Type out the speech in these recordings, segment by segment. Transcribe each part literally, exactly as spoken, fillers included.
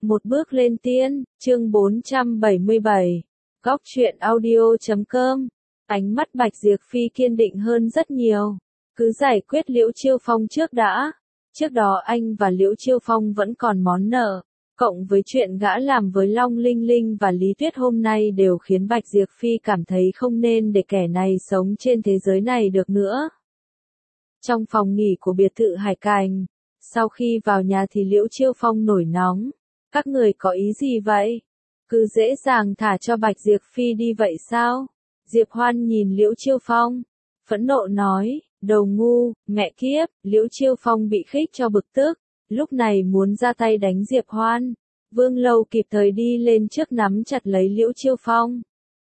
Một bước lên tiên, chương bốn trăm bảy mươi bảy. Góc truyện audio chấm com. Ánh mắt Bạch Diệp Phi kiên định hơn rất nhiều. Cứ giải quyết Liễu Chiêu Phong trước đã. Trước đó anh và Liễu Chiêu Phong vẫn còn món nợ. Cộng với chuyện gã làm với Long Linh Linh và Lý Tuyết hôm nay đều khiến Bạch Diệp Phi cảm thấy không nên để kẻ này sống trên thế giới này được nữa. Trong phòng nghỉ của biệt thự Hải Cành, sau khi vào nhà thì Liễu Chiêu Phong nổi nóng. Các người có ý gì vậy? Cứ dễ dàng thả cho Bạch Diệp Phi đi vậy sao? Diệp Hoan nhìn Liễu Chiêu Phong, phẫn nộ nói, đồ ngu, mẹ kiếp. Liễu Chiêu Phong bị khích cho bực tức, lúc này muốn ra tay đánh Diệp Hoan. Vương Lâu kịp thời đi lên trước nắm chặt lấy Liễu Chiêu Phong.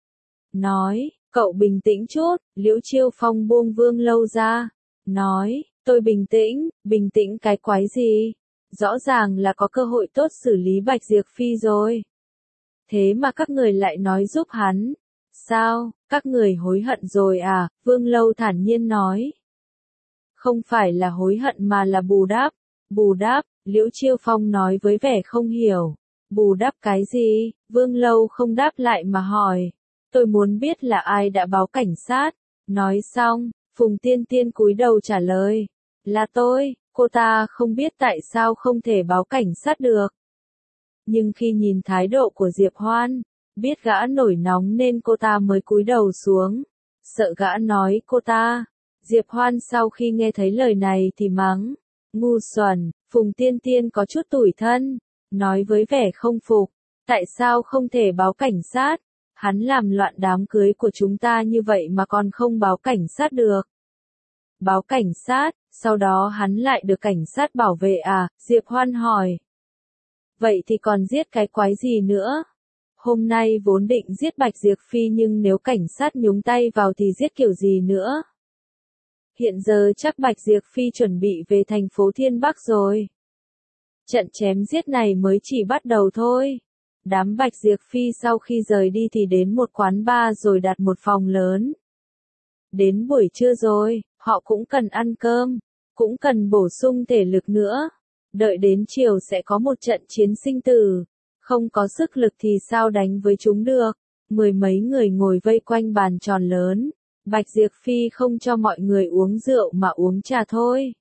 Nói, cậu bình tĩnh chút. Liễu Chiêu Phong buông Vương Lâu ra. Nói, tôi bình tĩnh, bình tĩnh cái quái gì? Rõ ràng là có cơ hội tốt xử lý Bạch Diệp Phi rồi. Thế mà các người lại nói giúp hắn. Sao, các người hối hận rồi à? Vương Lâu thản nhiên nói. Không phải là hối hận mà là bù đắp. Bù đắp, Liễu Chiêu Phong nói với vẻ không hiểu. Bù đắp cái gì? Vương Lâu không đáp lại mà hỏi. Tôi muốn biết là ai đã báo cảnh sát. Nói xong, Phùng Tiên Tiên cúi đầu trả lời. Là tôi. Cô ta không biết tại sao không thể báo cảnh sát được. Nhưng khi nhìn thái độ của Diệp Hoan, biết gã nổi nóng nên cô ta mới cúi đầu xuống. Sợ gã nói cô ta. Diệp Hoan sau khi nghe thấy lời này thì mắng. Ngu xuẩn. Phùng Tiên Tiên có chút tủi thân. Nói với vẻ không phục. Tại sao không thể báo cảnh sát? Hắn làm loạn đám cưới của chúng ta như vậy mà còn không báo cảnh sát được. Báo cảnh sát, sau đó hắn lại được cảnh sát bảo vệ à? Diệp Hoan hỏi. Vậy thì còn giết cái quái gì nữa? Hôm nay vốn định giết Bạch Diệp Phi nhưng nếu cảnh sát nhúng tay vào thì giết kiểu gì nữa? Hiện giờ chắc Bạch Diệp Phi chuẩn bị về thành phố Thiên Bắc rồi. Trận chém giết này mới chỉ bắt đầu thôi. Đám Bạch Diệp Phi sau khi rời đi thì đến một quán bar rồi đặt một phòng lớn. Đến buổi trưa rồi, họ cũng cần ăn cơm, cũng cần bổ sung thể lực nữa. Đợi đến chiều sẽ có một trận chiến sinh tử, không có sức lực thì sao đánh với chúng được. Mười mấy người ngồi vây quanh bàn tròn lớn, Bạch Diệp Phi không cho mọi người uống rượu mà uống trà thôi.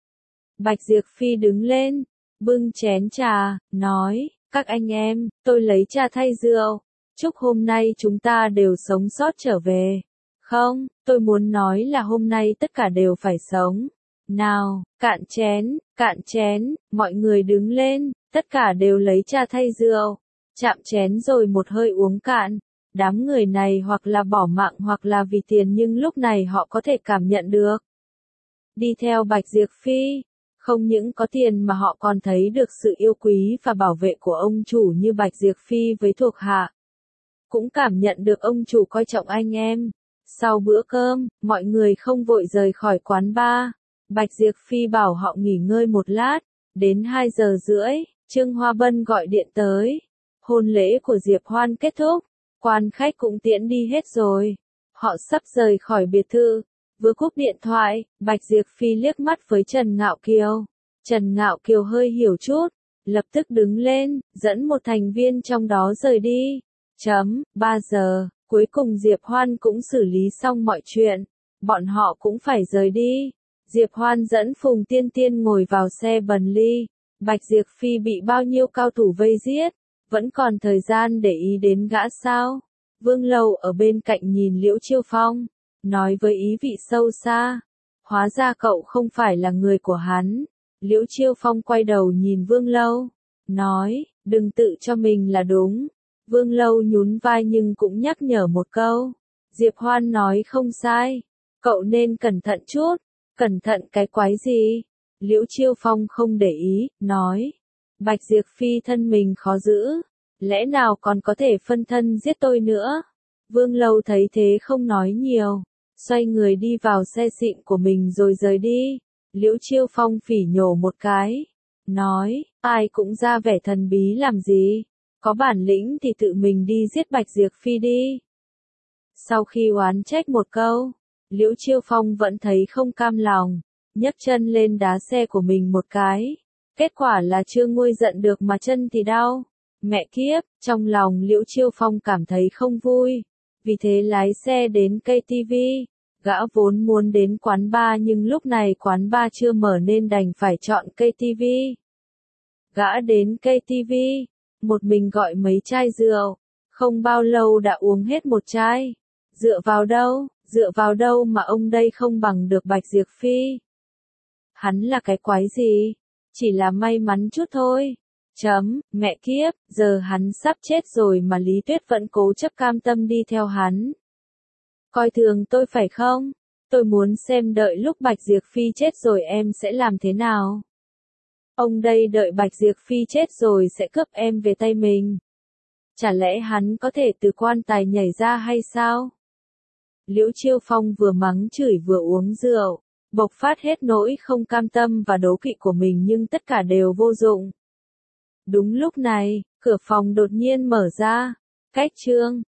Bạch Diệp Phi đứng lên, bưng chén trà, nói, các anh em, tôi lấy trà thay rượu, chúc hôm nay chúng ta đều sống sót trở về. Không, tôi muốn nói là hôm nay tất cả đều phải sống. Nào, cạn chén, cạn chén, mọi người đứng lên, tất cả đều lấy trà thay rượu. Chạm chén rồi một hơi uống cạn. Đám người này hoặc là bỏ mạng hoặc là vì tiền nhưng lúc này họ có thể cảm nhận được. Đi theo Bạch Diệp Phi, không những có tiền mà họ còn thấy được sự yêu quý và bảo vệ của ông chủ như Bạch Diệp Phi với thuộc hạ. Cũng cảm nhận được ông chủ coi trọng anh em. Sau bữa cơm, mọi người không vội rời khỏi quán bar. Bạch Diệp Phi bảo họ nghỉ ngơi một lát. Đến hai giờ rưỡi, Trương Hoa Bân gọi điện tới. Hôn lễ của Diệp Hoan kết thúc. Quan khách cũng tiễn đi hết rồi. Họ sắp rời khỏi biệt thự. Vừa cúp điện thoại, Bạch Diệp Phi liếc mắt với Trần Ngạo Kiều. Trần Ngạo Kiều hơi hiểu chút. Lập tức đứng lên, dẫn một thành viên trong đó rời đi. Chấm, ba giờ. Cuối cùng Diệp Hoan cũng xử lý xong mọi chuyện. Bọn họ cũng phải rời đi. Diệp Hoan dẫn Phùng Tiên Tiên ngồi vào xe Bentley. Bạch Diệp Phi bị bao nhiêu cao thủ vây giết. Vẫn còn thời gian để ý đến gã sao? Vương Lâu ở bên cạnh nhìn Liễu Chiêu Phong. Nói với ý vị sâu xa. Hóa ra cậu không phải là người của hắn. Liễu Chiêu Phong quay đầu nhìn Vương Lâu. Nói, đừng tự cho mình là đúng. Vương Lâu nhún vai nhưng cũng nhắc nhở một câu. Diệp Hoan nói không sai. Cậu nên cẩn thận chút. Cẩn thận cái quái gì? Liễu Chiêu Phong không để ý, nói. Bạch Diệp Phi thân mình khó giữ. Lẽ nào còn có thể phân thân giết tôi nữa? Vương Lâu thấy thế không nói nhiều. Xoay người đi vào xe xịn của mình rồi rời đi. Liễu Chiêu Phong phỉ nhổ một cái. Nói, ai cũng ra vẻ thần bí làm gì? Có bản lĩnh thì tự mình đi giết Bạch Diệp Phi đi. Sau khi oán trách một câu, Liễu Chiêu Phong vẫn thấy không cam lòng, nhấc chân lên đá xe của mình một cái. Kết quả là chưa nguôi giận được mà chân thì đau. Mẹ kiếp, trong lòng Liễu Chiêu Phong cảm thấy không vui, vì thế lái xe đến ca tê vê. Gã vốn muốn đến quán bar nhưng lúc này quán bar chưa mở nên đành phải chọn ca tê vê. Gã đến ca tê vê, một mình gọi mấy chai rượu, không bao lâu đã uống hết một chai. Dựa vào đâu, dựa vào đâu mà ông đây không bằng được Bạch Diệp Phi. Hắn là cái quái gì, chỉ là may mắn chút thôi. Chấm, mẹ kiếp, giờ hắn sắp chết rồi mà Lý Tuyết vẫn cố chấp cam tâm đi theo hắn. Coi thường tôi phải không? Tôi muốn xem đợi lúc Bạch Diệp Phi chết rồi em sẽ làm thế nào. Ông đây đợi Bạch Diệp Phi chết rồi sẽ cướp em về tay mình. Chả lẽ hắn có thể từ quan tài nhảy ra hay sao? Liễu Chiêu Phong vừa mắng chửi vừa uống rượu, bộc phát hết nỗi không cam tâm và đố kỵ của mình nhưng tất cả đều vô dụng. Đúng lúc này, cửa phòng đột nhiên mở ra. Cách Trương,